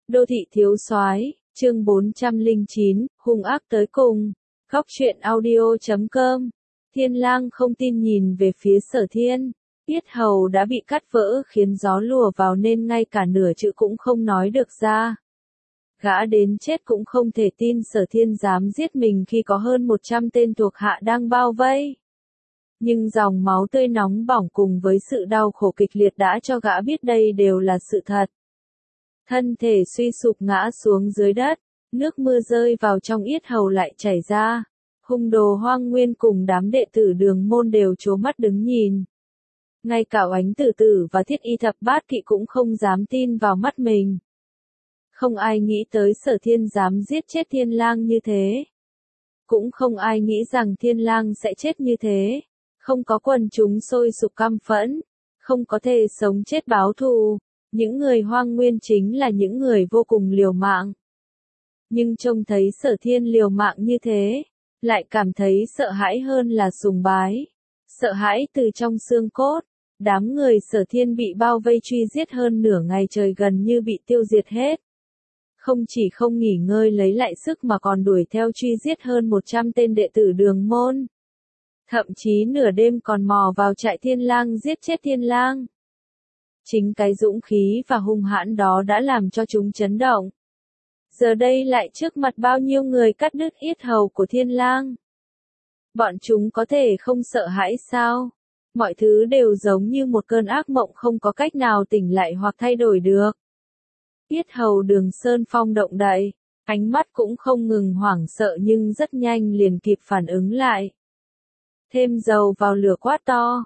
Đô thị thiếu soái, chương 409, hung ác tới cùng. Góc truyện audio.com. Thiên Lang không tin nhìn về phía Sở Thiên. Yết hầu đã bị cắt vỡ khiến gió lùa vào nên ngay cả nửa chữ cũng không nói được ra. Gã đến chết cũng không thể tin Sở Thiên dám giết mình khi có hơn 100 tên thuộc hạ đang bao vây. Nhưng dòng máu tươi nóng bỏng cùng với sự đau khổ kịch liệt đã cho gã biết đây đều là sự thật. Thân thể suy sụp ngã xuống dưới đất, nước mưa rơi vào trong yết hầu lại chảy ra. Hung đồ Hoang Nguyên cùng đám đệ tử Đường Môn đều trố mắt đứng nhìn. Ngay cả Oánh Tử Tử và Thiết Y Thập Bát Kỵ cũng không dám tin vào mắt mình. Không ai nghĩ tới Sở Thiên dám giết chết Thiên Lang như thế. Cũng không ai nghĩ rằng Thiên Lang sẽ chết như thế. Không có quần chúng sôi sục căm phẫn, không có thể sống chết báo thù. Những người Hoang Nguyên chính là những người vô cùng liều mạng. Nhưng trông thấy Sở Thiên liều mạng như thế, lại cảm thấy sợ hãi hơn là sùng bái. Sợ hãi từ trong xương cốt, đám người Sở Thiên bị bao vây truy giết hơn nửa ngày trời gần như bị tiêu diệt hết. Không chỉ không nghỉ ngơi lấy lại sức mà còn đuổi theo truy giết hơn 100 tên đệ tử Đường Môn. Thậm chí nửa đêm còn mò vào trại Thiên Lang giết chết Thiên Lang. Chính cái dũng khí và hung hãn đó đã làm cho chúng chấn động. Giờ đây lại trước mặt bao nhiêu người cắt đứt yết hầu của Thiên Lang. Bọn chúng có thể không sợ hãi sao? Mọi thứ đều giống như một cơn ác mộng không có cách nào tỉnh lại hoặc thay đổi được. Yết hầu Đường Sơn Phong động đậy, ánh mắt cũng không ngừng hoảng sợ nhưng rất nhanh liền kịp phản ứng lại. Thêm dầu vào lửa quát to.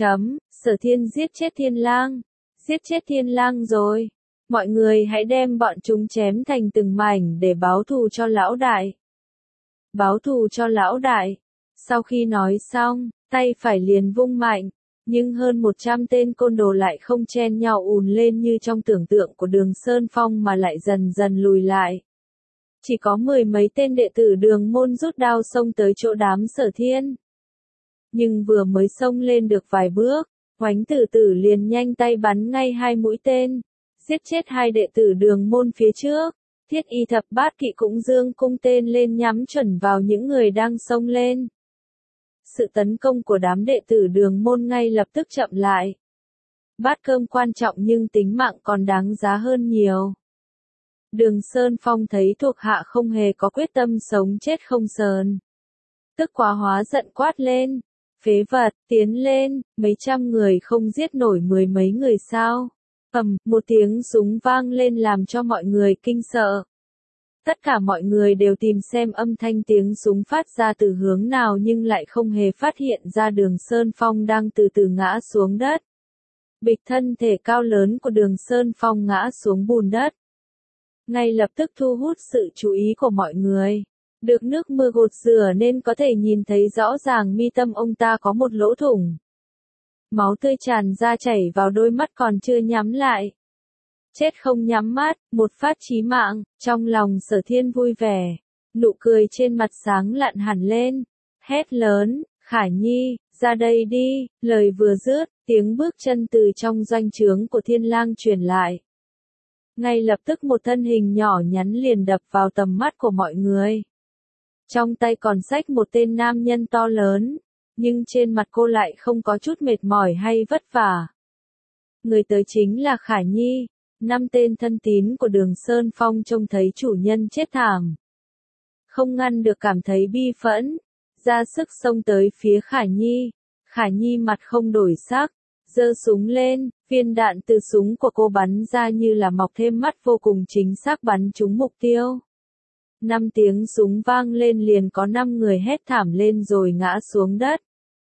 Sở Thiên giết chết Thiên Lang. Giết chết Thiên Lang rồi. Mọi người hãy đem bọn chúng chém thành từng mảnh để báo thù cho lão đại. Báo thù cho lão đại. Sau khi nói xong, tay phải liền vung mạnh. Nhưng hơn 100 tên côn đồ lại không chen nhau ùn lên như trong tưởng tượng của Đường Sơn Phong mà lại dần dần lùi lại. Chỉ có 10 mấy tên đệ tử Đường Môn rút đao xông tới chỗ đám Sở Thiên. Nhưng vừa mới xông lên được vài bước, Oánh Tử Tử liền nhanh tay bắn ngay 2 mũi tên, giết chết 2 đệ tử Đường Môn phía trước. Thiết Y Thập Bát Kỵ cũng giương cung tên lên nhắm chuẩn vào những người đang xông lên. Sự tấn công của đám đệ tử Đường Môn ngay lập tức chậm lại. Bát cơm quan trọng nhưng tính mạng còn đáng giá hơn nhiều. Đường Sơn Phong thấy thuộc hạ không hề có quyết tâm sống chết không sờn. Tức quá hóa giận quát lên. Phế vật, tiến lên, mấy trăm người không giết nổi 10 mấy người sao? Một tiếng súng vang lên làm cho mọi người kinh sợ. Tất cả mọi người đều tìm xem âm thanh tiếng súng phát ra từ hướng nào nhưng lại không hề phát hiện ra Đường Sơn Phong đang từ từ ngã xuống đất. Bịch thân thể cao lớn của Đường Sơn Phong ngã xuống bùn đất. Ngay lập tức thu hút sự chú ý của mọi người. Được nước mưa gột rửa nên có thể nhìn thấy rõ ràng mi tâm ông ta có một lỗ thủng. Máu tươi tràn ra chảy vào đôi mắt còn chưa nhắm lại. Chết không nhắm mắt, một phát chí mạng, trong lòng Sở Thiên vui vẻ. Nụ cười trên mặt sáng lạn hẳn lên. Hét lớn, Khả Nhi, ra đây đi, lời vừa dứt, tiếng bước chân từ trong doanh trướng của Thiên Lang truyền lại. Ngay lập tức một thân hình nhỏ nhắn liền đập vào tầm mắt của mọi người. Trong tay còn xách một tên nam nhân to lớn, nhưng trên mặt cô lại không có chút mệt mỏi hay vất vả. Người tới chính là Khả Nhi, 5 tên thân tín của Đường Sơn Phong trông thấy chủ nhân chết thảm. Không ngăn được cảm thấy bi phẫn, ra sức xông tới phía Khả Nhi. Khả Nhi mặt không đổi sắc, giơ súng lên, viên đạn từ súng của cô bắn ra như là mọc thêm mắt vô cùng chính xác bắn trúng mục tiêu. 5 tiếng súng vang lên liền có 5 người hét thảm lên rồi ngã xuống đất.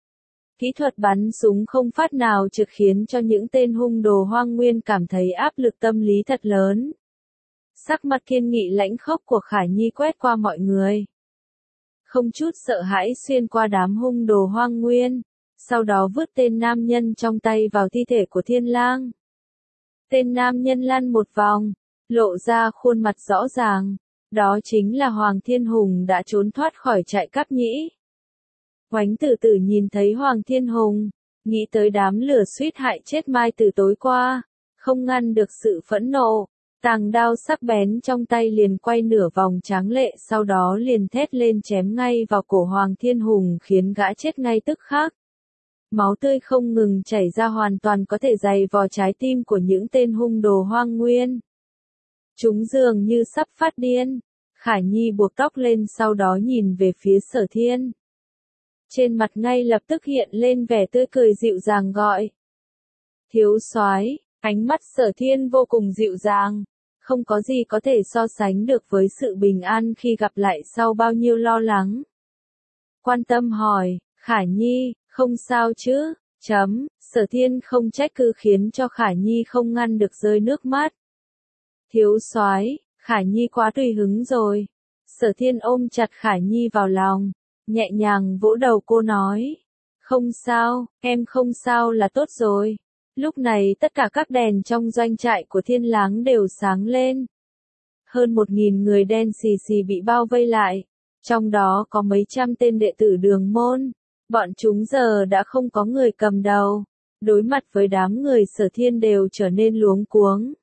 Kỹ thuật bắn súng không phát nào trực khiến cho những tên hung đồ Hoang Nguyên cảm thấy áp lực tâm lý thật lớn. Sắc mặt kiên nghị lãnh khốc của Khả Nhi quét qua mọi người. Không chút sợ hãi xuyên qua đám hung đồ Hoang Nguyên, sau đó vứt tên nam nhân trong tay vào thi thể của Thiên Lang. Tên nam nhân lăn một vòng, lộ ra khuôn mặt rõ ràng. Đó chính là Hoàng Thiên Hùng đã trốn thoát khỏi trại Cáp Nhĩ. Oánh Tử Tử nhìn thấy Hoàng Thiên Hùng, nghĩ tới đám lửa suýt hại chết Mai từ tối qua, không ngăn được sự phẫn nộ. Tàng đao sắc bén trong tay liền quay nửa vòng tráng lệ, sau đó liền thét lên chém ngay vào cổ Hoàng Thiên Hùng khiến gã chết ngay tức khắc. Máu tươi không ngừng chảy ra hoàn toàn có thể dày vò trái tim của những tên hung đồ hoang nguyên. Chúng dường như sắp phát điên. Khả Nhi buộc tóc lên sau đó nhìn về phía Sở Thiên. Trên mặt ngay lập tức hiện lên vẻ tươi cười dịu dàng gọi. Thiếu soái, ánh mắt Sở Thiên vô cùng dịu dàng. Không có gì có thể so sánh được với sự bình an khi gặp lại sau bao nhiêu lo lắng. Quan tâm hỏi, Khả Nhi, không sao chứ? Sở Thiên không trách cứ khiến cho Khả Nhi không ngăn được rơi nước mắt. Thiếu soái, Khả Nhi quá tùy hứng rồi. Sở Thiên ôm chặt Khả Nhi vào lòng, nhẹ nhàng vỗ đầu cô nói. Không sao, em không sao là tốt rồi. Lúc này tất cả các đèn trong doanh trại của Thiên Láng đều sáng lên. Hơn 1.000 người đen xì xì bị bao vây lại. Trong đó có mấy trăm tên đệ tử Đường Môn. Bọn chúng giờ đã không có người cầm đầu. Đối mặt với đám người Sở Thiên đều trở nên luống cuống.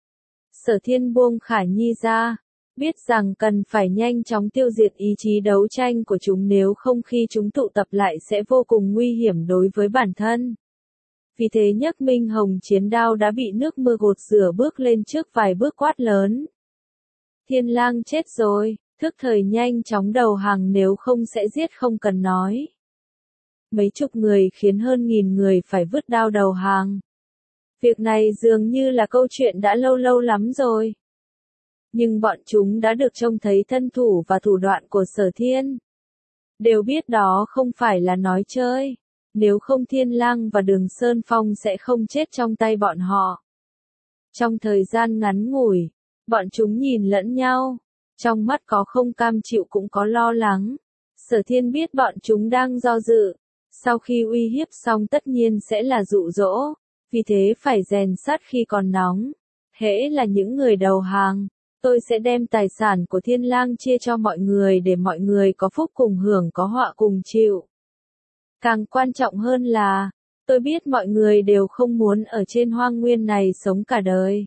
Sở Thiên buông Khả Nhi ra. Biết rằng cần phải nhanh chóng tiêu diệt ý chí đấu tranh của chúng, nếu không khi chúng tụ tập lại sẽ vô cùng nguy hiểm đối với bản thân. Vì thế nhấc Minh Hồng chiến đao đã bị nước mưa gột rửa bước lên trước vài bước quát lớn. Thiên Lang chết rồi, thức thời nhanh chóng đầu hàng nếu không sẽ giết không cần nói. Mấy chục người khiến hơn 1.000 người phải vứt đao đầu hàng. Việc này dường như là câu chuyện đã lâu lâu lắm rồi. Nhưng bọn chúng đã được trông thấy thân thủ và thủ đoạn của Sở Thiên. Đều biết đó không phải là nói chơi. Nếu không Thiên Lang và Đường Sơn Phong sẽ không chết trong tay bọn họ. Trong thời gian ngắn ngủi, bọn chúng nhìn lẫn nhau. Trong mắt có không cam chịu cũng có lo lắng. Sở Thiên biết bọn chúng đang do dự. Sau khi uy hiếp xong tất nhiên sẽ là dụ dỗ. Vì thế phải rèn sắt khi còn nóng. Hễ là những người đầu hàng, tôi sẽ đem tài sản của Thiên Lang chia cho mọi người để mọi người có phúc cùng hưởng có họa cùng chịu. Càng quan trọng hơn là, tôi biết mọi người đều không muốn ở trên hoang nguyên này sống cả đời.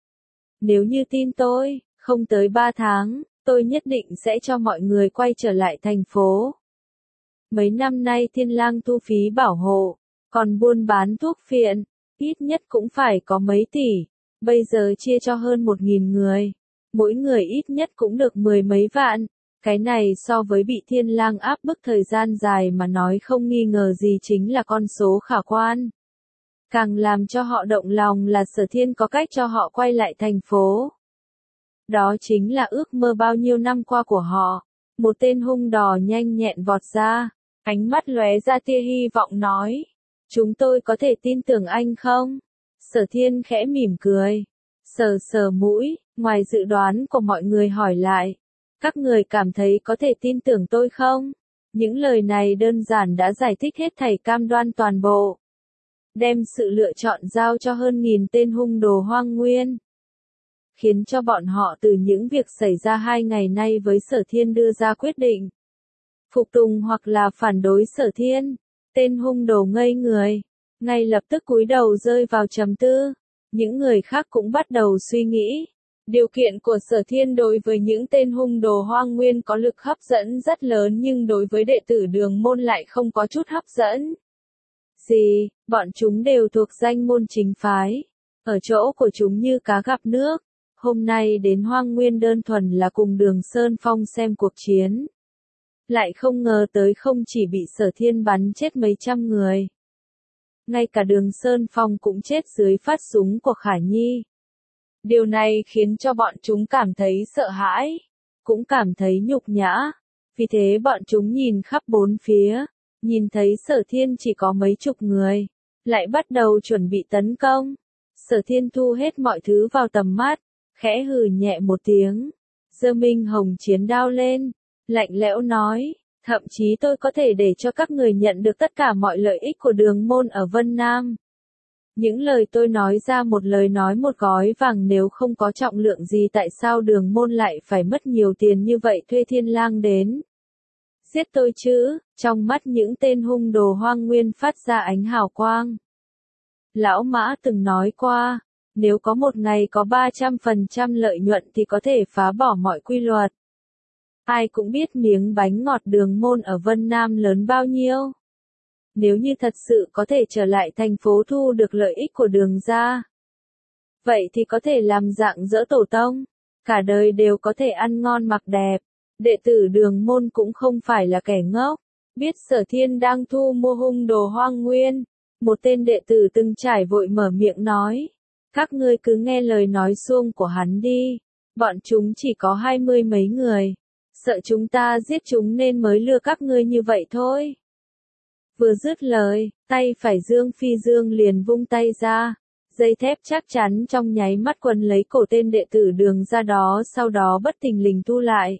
Nếu như tin tôi, không tới 3 tháng, tôi nhất định sẽ cho mọi người quay trở lại thành phố. Mấy năm nay Thiên Lang thu phí bảo hộ, còn buôn bán thuốc phiện, ít nhất cũng phải có mấy tỷ, bây giờ chia cho hơn 1.000 người. Mỗi người ít nhất cũng được 10 mấy vạn. Cái này so với bị Thiên Lang áp bức thời gian dài mà nói không nghi ngờ gì chính là con số khả quan. Càng làm cho họ động lòng là Sở Thiên có cách cho họ quay lại thành phố. Đó chính là ước mơ bao nhiêu năm qua của họ. Một tên hung đò nhanh nhẹn vọt ra, ánh mắt lóe ra tia hy vọng nói. Chúng tôi có thể tin tưởng anh không? Sở Thiên khẽ mỉm cười. Sờ sờ mũi, ngoài dự đoán của mọi người hỏi lại. Các người cảm thấy có thể tin tưởng tôi không? Những lời này đơn giản đã giải thích hết thảy cam đoan toàn bộ. Đem sự lựa chọn giao cho hơn 1.000 tên hung đồ hoang nguyên. Khiến cho bọn họ từ những việc xảy ra 2 ngày nay với Sở Thiên đưa ra quyết định. Phục tùng hoặc là phản đối Sở Thiên. Tên hung đồ ngây người. Ngay lập tức cúi đầu rơi vào trầm tư. Những người khác cũng bắt đầu suy nghĩ. Điều kiện của Sở Thiên đối với những tên hung đồ hoang nguyên có lực hấp dẫn rất lớn nhưng đối với đệ tử Đường Môn lại không có chút hấp dẫn. Gì, bọn chúng đều thuộc danh môn chính phái. Ở chỗ của chúng như cá gặp nước. Hôm nay đến hoang nguyên đơn thuần là cùng Đường Sơn Phong xem cuộc chiến. Lại không ngờ tới không chỉ bị Sở Thiên bắn chết mấy trăm người. Ngay cả Đường Sơn Phong cũng chết dưới phát súng của Khả Nhi. Điều này khiến cho bọn chúng cảm thấy sợ hãi, cũng cảm thấy nhục nhã. Vì thế bọn chúng nhìn khắp bốn phía, nhìn thấy Sở Thiên chỉ có mấy chục người, lại bắt đầu chuẩn bị tấn công. Sở Thiên thu hết mọi thứ vào tầm mắt, khẽ hừ nhẹ một tiếng, giơ Minh Hồng chiến đao lên, lạnh lẽo nói, thậm chí tôi có thể để cho các người nhận được tất cả mọi lợi ích của Đường Môn ở Vân Nam. Những lời tôi nói ra một lời nói một gói vàng, nếu không có trọng lượng gì tại sao Đường Môn lại phải mất nhiều tiền như vậy thuê Thiên Lang đến giết tôi chứ? Trong mắt những tên hung đồ hoang nguyên phát ra ánh hào quang. Lão Mã từng nói qua, Nếu có một ngày có 300% lợi nhuận thì có thể phá bỏ mọi quy luật. Ai cũng biết miếng bánh ngọt Đường Môn ở Vân Nam lớn bao nhiêu. Nếu như thật sự có thể trở lại thành phố thu được lợi ích của Đường gia, vậy thì có thể làm rạng rỡ tổ tông, cả đời đều có thể ăn ngon mặc đẹp. Đệ tử Đường Môn cũng không phải là kẻ ngốc, biết Sở Thiên đang thu mua hung đồ hoang nguyên. Một tên đệ tử từng trải vội mở miệng nói, các ngươi cứ nghe lời nói suông của hắn đi, bọn chúng chỉ có 20 mấy người, sợ chúng ta giết chúng nên mới lừa các ngươi như vậy thôi. Vừa dứt lời, tay phải Dương Phi Dương liền vung tay ra, dây thép chắc chắn trong nháy mắt quấn lấy cổ tên đệ tử Đường ra đó, sau đó bất thình lình thu lại.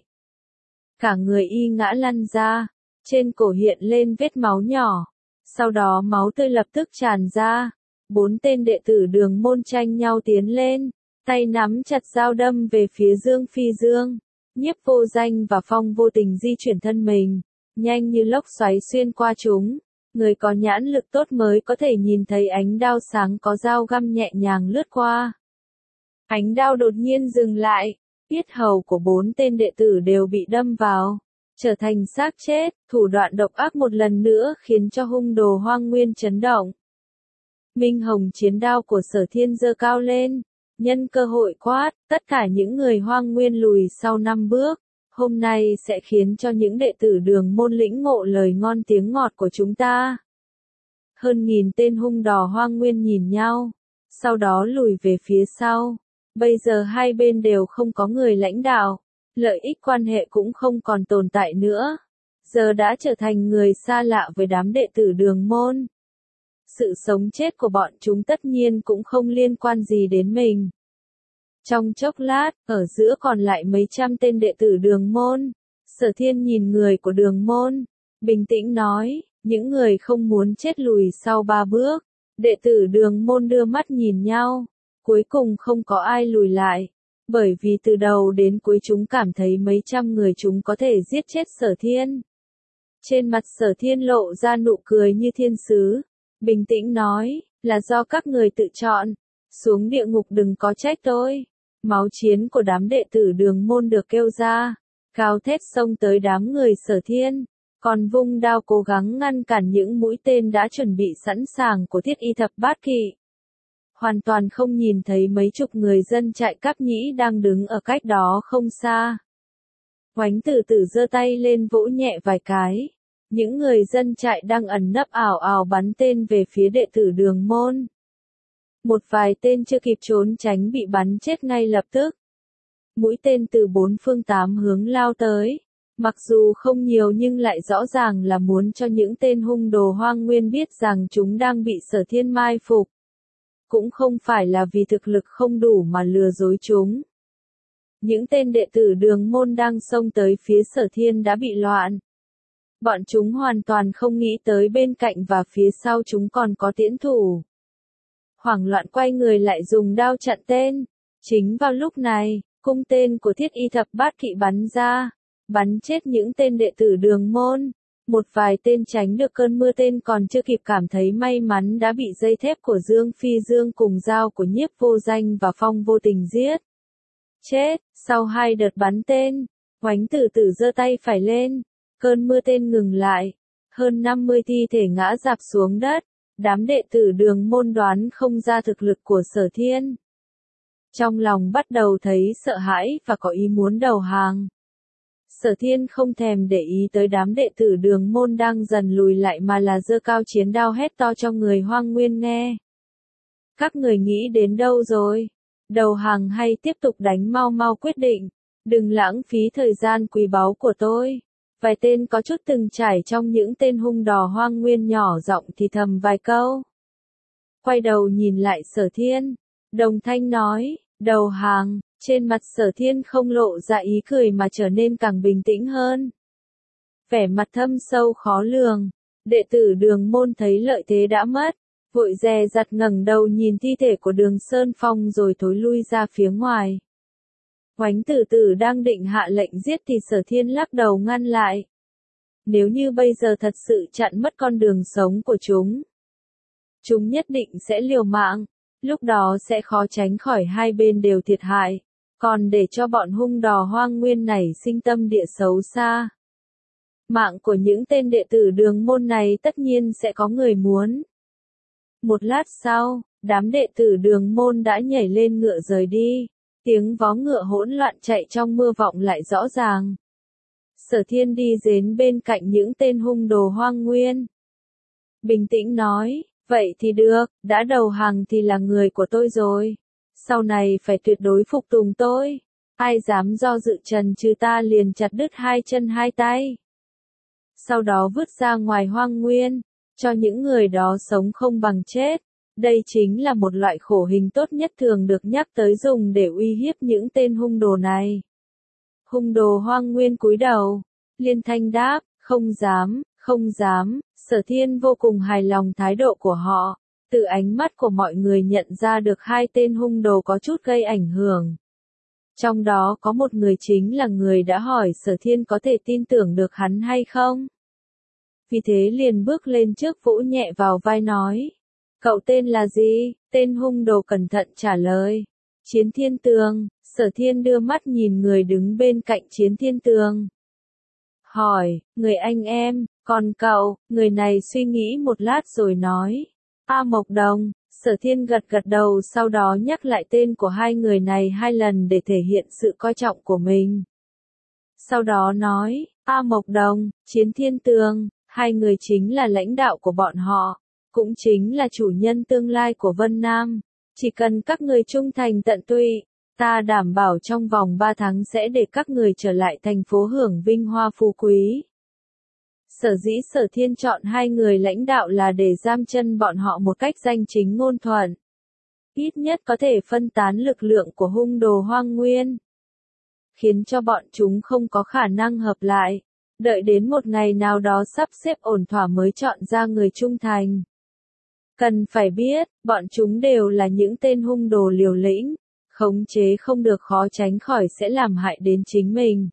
Cả người y ngã lăn ra, trên cổ hiện lên vết máu nhỏ, sau đó máu tươi lập tức tràn ra. 4 tên đệ tử Đường Môn tranh nhau tiến lên, tay nắm chặt dao đâm về phía Dương Phi Dương. Nhiếp Vô Danh và Phong vô tình di chuyển thân mình, nhanh như lốc xoáy xuyên qua chúng. Người có nhãn lực tốt mới có thể nhìn thấy ánh đao sáng có dao găm nhẹ nhàng lướt qua. Ánh đao đột nhiên dừng lại, yết hầu của 4 tên đệ tử đều bị đâm vào, trở thành xác chết. Thủ đoạn độc ác một lần nữa khiến cho hung đồ hoang nguyên chấn động. Minh hồng chiến đao của Sở Thiên giơ cao lên, nhân cơ hội quát, tất cả những người hoang nguyên lùi sau 5 bước. Hôm nay sẽ khiến cho những đệ tử Đường Môn lĩnh ngộ lời ngon tiếng ngọt của chúng ta. Hơn 1000 tên hung đò hoang nguyên nhìn nhau, sau đó lùi về phía sau. Bây giờ hai bên đều không có người lãnh đạo, lợi ích quan hệ cũng không còn tồn tại nữa. Giờ đã trở thành người xa lạ với đám đệ tử Đường Môn. Sự sống chết của bọn chúng tất nhiên cũng không liên quan gì đến mình. Trong chốc lát, ở giữa còn lại mấy trăm tên đệ tử Đường Môn. Sở Thiên nhìn người của Đường Môn, bình tĩnh nói, những người không muốn chết lùi sau 3 bước. Đệ tử Đường Môn đưa mắt nhìn nhau, cuối cùng không có ai lùi lại, bởi vì từ đầu đến cuối chúng cảm thấy mấy trăm người chúng có thể giết chết Sở Thiên. Trên mặt Sở Thiên lộ ra nụ cười như thiên sứ, bình tĩnh nói, là do các người tự chọn, xuống địa ngục đừng có trách tôi. Máu chiến của đám đệ tử Đường Môn được kêu ra, cao thét xông tới đám người Sở Thiên, còn vung đao cố gắng ngăn cản những mũi tên đã chuẩn bị sẵn sàng của Thiết Y Thập Bát Kỵ. Hoàn toàn không nhìn thấy mấy chục người dân trại Cáp Nhĩ đang đứng ở cách đó không xa. Oánh Tử Tử giơ tay lên vỗ nhẹ vài cái, những người dân trại đang ẩn nấp ảo ảo bắn tên về phía đệ tử Đường Môn. Một vài tên chưa kịp trốn tránh bị bắn chết ngay lập tức. Mũi tên từ 4 phương 8 hướng lao tới. Mặc dù không nhiều nhưng lại rõ ràng là muốn cho những tên hung đồ hoang nguyên biết rằng chúng đang bị Sở Thiên mai phục. Cũng không phải là vì thực lực không đủ mà lừa dối chúng. Những tên đệ tử Đường Môn đang xông tới phía Sở Thiên đã bị loạn. Bọn chúng hoàn toàn không nghĩ tới bên cạnh và phía sau chúng còn có tiễn thủ. Hoảng loạn quay người lại dùng đao chặn tên. Chính vào lúc này, cung tên của Thiết Y Thập Bát Kỵ bắn ra, bắn chết những tên đệ tử Đường Môn. Một vài tên tránh được cơn mưa tên còn chưa kịp cảm thấy may mắn đã bị dây thép của Dương Phi Dương cùng dao của Nhiếp Vô Danh và Phong vô tình giết. Chết, sau 2 đợt bắn tên, Oánh Tử Tử giơ tay phải lên, cơn mưa tên ngừng lại, hơn 50 thi thể ngã rạp xuống đất. Đám đệ tử Đường Môn đoán không ra thực lực của Sở Thiên. Trong lòng bắt đầu thấy sợ hãi và có ý muốn đầu hàng. Sở Thiên không thèm để ý tới đám đệ tử Đường Môn đang dần lùi lại mà là giơ cao chiến đao hét to cho người hoang nguyên nghe. Các người nghĩ đến đâu rồi? Đầu hàng hay tiếp tục đánh, mau mau quyết định. Đừng lãng phí thời gian quý báu của tôi. Vài tên có chút từng trải trong những tên hung đò hoang nguyên nhỏ giọng thì thầm vài câu. Quay đầu nhìn lại Sở Thiên, đồng thanh nói, đầu hàng. Trên mặt Sở Thiên không lộ ra ý cười mà trở nên càng bình tĩnh hơn. Vẻ mặt thâm sâu khó lường, đệ tử Đường Môn thấy lợi thế đã mất, vội dè dặt ngẩng đầu nhìn thi thể của Đường Sơn Phong rồi thối lui ra phía ngoài. Oánh Tử Tử đang định hạ lệnh giết thì Sở Thiên lắc đầu ngăn lại. Nếu như bây giờ thật sự chặn mất con đường sống của chúng nhất định sẽ liều mạng. lúc đó sẽ khó tránh khỏi hai bên đều thiệt hại, còn để cho bọn hung đò hoang nguyên này sinh tâm địa xấu xa. Mạng của những tên đệ tử đường môn này tất nhiên sẽ có người muốn. Một lát sau, đám đệ tử đường môn đã nhảy lên ngựa rời đi, tiếng vó ngựa hỗn loạn chạy trong mưa vọng lại rõ ràng. Sở Thiên đi đến bên cạnh những tên hung đồ hoang nguyên. Bình tĩnh nói, vậy thì được, đã đầu hàng thì là người của tôi rồi. Sau này phải tuyệt đối phục tùng tôi. Ai dám do dự trần trừ ta liền chặt đứt hai chân hai tay. Sau đó vứt ra ngoài hoang nguyên, cho những người đó sống không bằng chết. Đây chính là một loại khổ hình tốt nhất thường được nhắc tới dùng để uy hiếp những tên hung đồ này. Hung đồ hoang nguyên cúi đầu, liên thanh đáp, không dám, không dám. Sở Thiên vô cùng hài lòng thái độ của họ, từ ánh mắt của mọi người nhận ra được hai tên hung đồ có chút gây ảnh hưởng. Trong đó có một người chính là người đã hỏi Sở Thiên có thể tin tưởng được hắn hay không. Vì thế liền bước lên trước vỗ nhẹ vào vai nói, cậu tên là gì? Tên hung đồ cẩn thận trả lời, Chiến Thiên Tường. Sở Thiên đưa mắt nhìn người đứng bên cạnh Chiến Thiên Tường. Hỏi, người anh em, còn cậu? Người này suy nghĩ một lát rồi nói, A Mộc Đồng. Sở Thiên gật gật đầu, sau đó nhắc lại tên của hai người này hai lần để thể hiện sự coi trọng của mình. Sau đó nói, A Mộc Đồng, Chiến Thiên Tường, hai người chính là lãnh đạo của bọn họ, cũng chính là chủ nhân tương lai của Vân Nam. Chỉ cần các người trung thành tận tụy, ta đảm bảo trong vòng 3 tháng sẽ để các người trở lại thành phố hưởng vinh hoa phú quý. Sở dĩ Sở Thiên chọn hai người lãnh đạo là để giam chân bọn họ một cách danh chính ngôn thuận. Ít nhất có thể phân tán lực lượng của hung đồ hoang nguyên, khiến cho bọn chúng không có khả năng hợp lại. Đợi đến một ngày nào đó sắp xếp ổn thỏa mới chọn ra người trung thành. Cần phải biết, bọn chúng đều là những tên hung đồ liều lĩnh, khống chế không được khó tránh khỏi sẽ làm hại đến chính mình.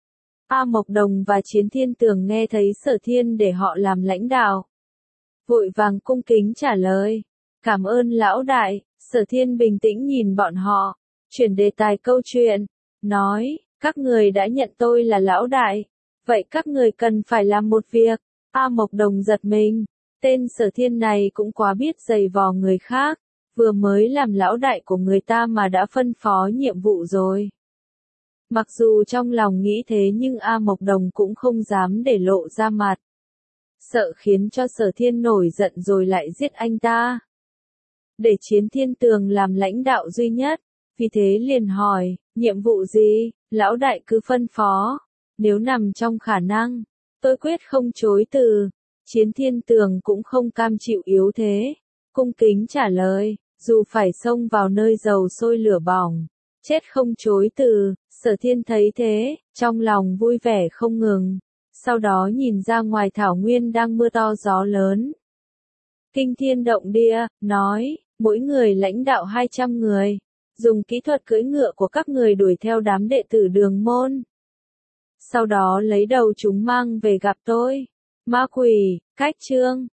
A Mộc Đồng và Chiến Thiên Tường nghe thấy Sở Thiên để họ làm lãnh đạo, vội vàng cung kính trả lời, cảm ơn lão đại. Sở Thiên bình tĩnh nhìn bọn họ, chuyển đề tài câu chuyện, nói, các người đã nhận tôi là lão đại, vậy các người cần phải làm một việc. A Mộc Đồng giật mình, tên Sở Thiên này cũng quá biết giày vò người khác, vừa mới làm lão đại của người ta mà đã phân phó nhiệm vụ rồi. Mặc dù trong lòng nghĩ thế nhưng A Mộc Đồng cũng không dám để lộ ra mặt, sợ khiến cho Sở Thiên nổi giận rồi lại giết anh ta. Để Chiến Thiên Tường làm lãnh đạo duy nhất, vì thế liền hỏi, nhiệm vụ gì? Lão đại cứ phân phó, nếu nằm trong khả năng, tôi quyết không chối từ. Chiến Thiên Tường cũng không cam chịu yếu thế, cung kính trả lời, dù phải xông vào nơi dầu sôi lửa bỏng, chết không chối từ. Sở Thiên thấy thế, trong lòng vui vẻ không ngừng, sau đó nhìn ra ngoài thảo nguyên đang mưa to gió lớn, kinh thiên động địa, nói, mỗi người lãnh đạo 200 người, dùng kỹ thuật cưỡi ngựa của các người đuổi theo đám đệ tử đường môn. Sau đó lấy đầu chúng mang về gặp tôi. Ma quỷ, cách chương.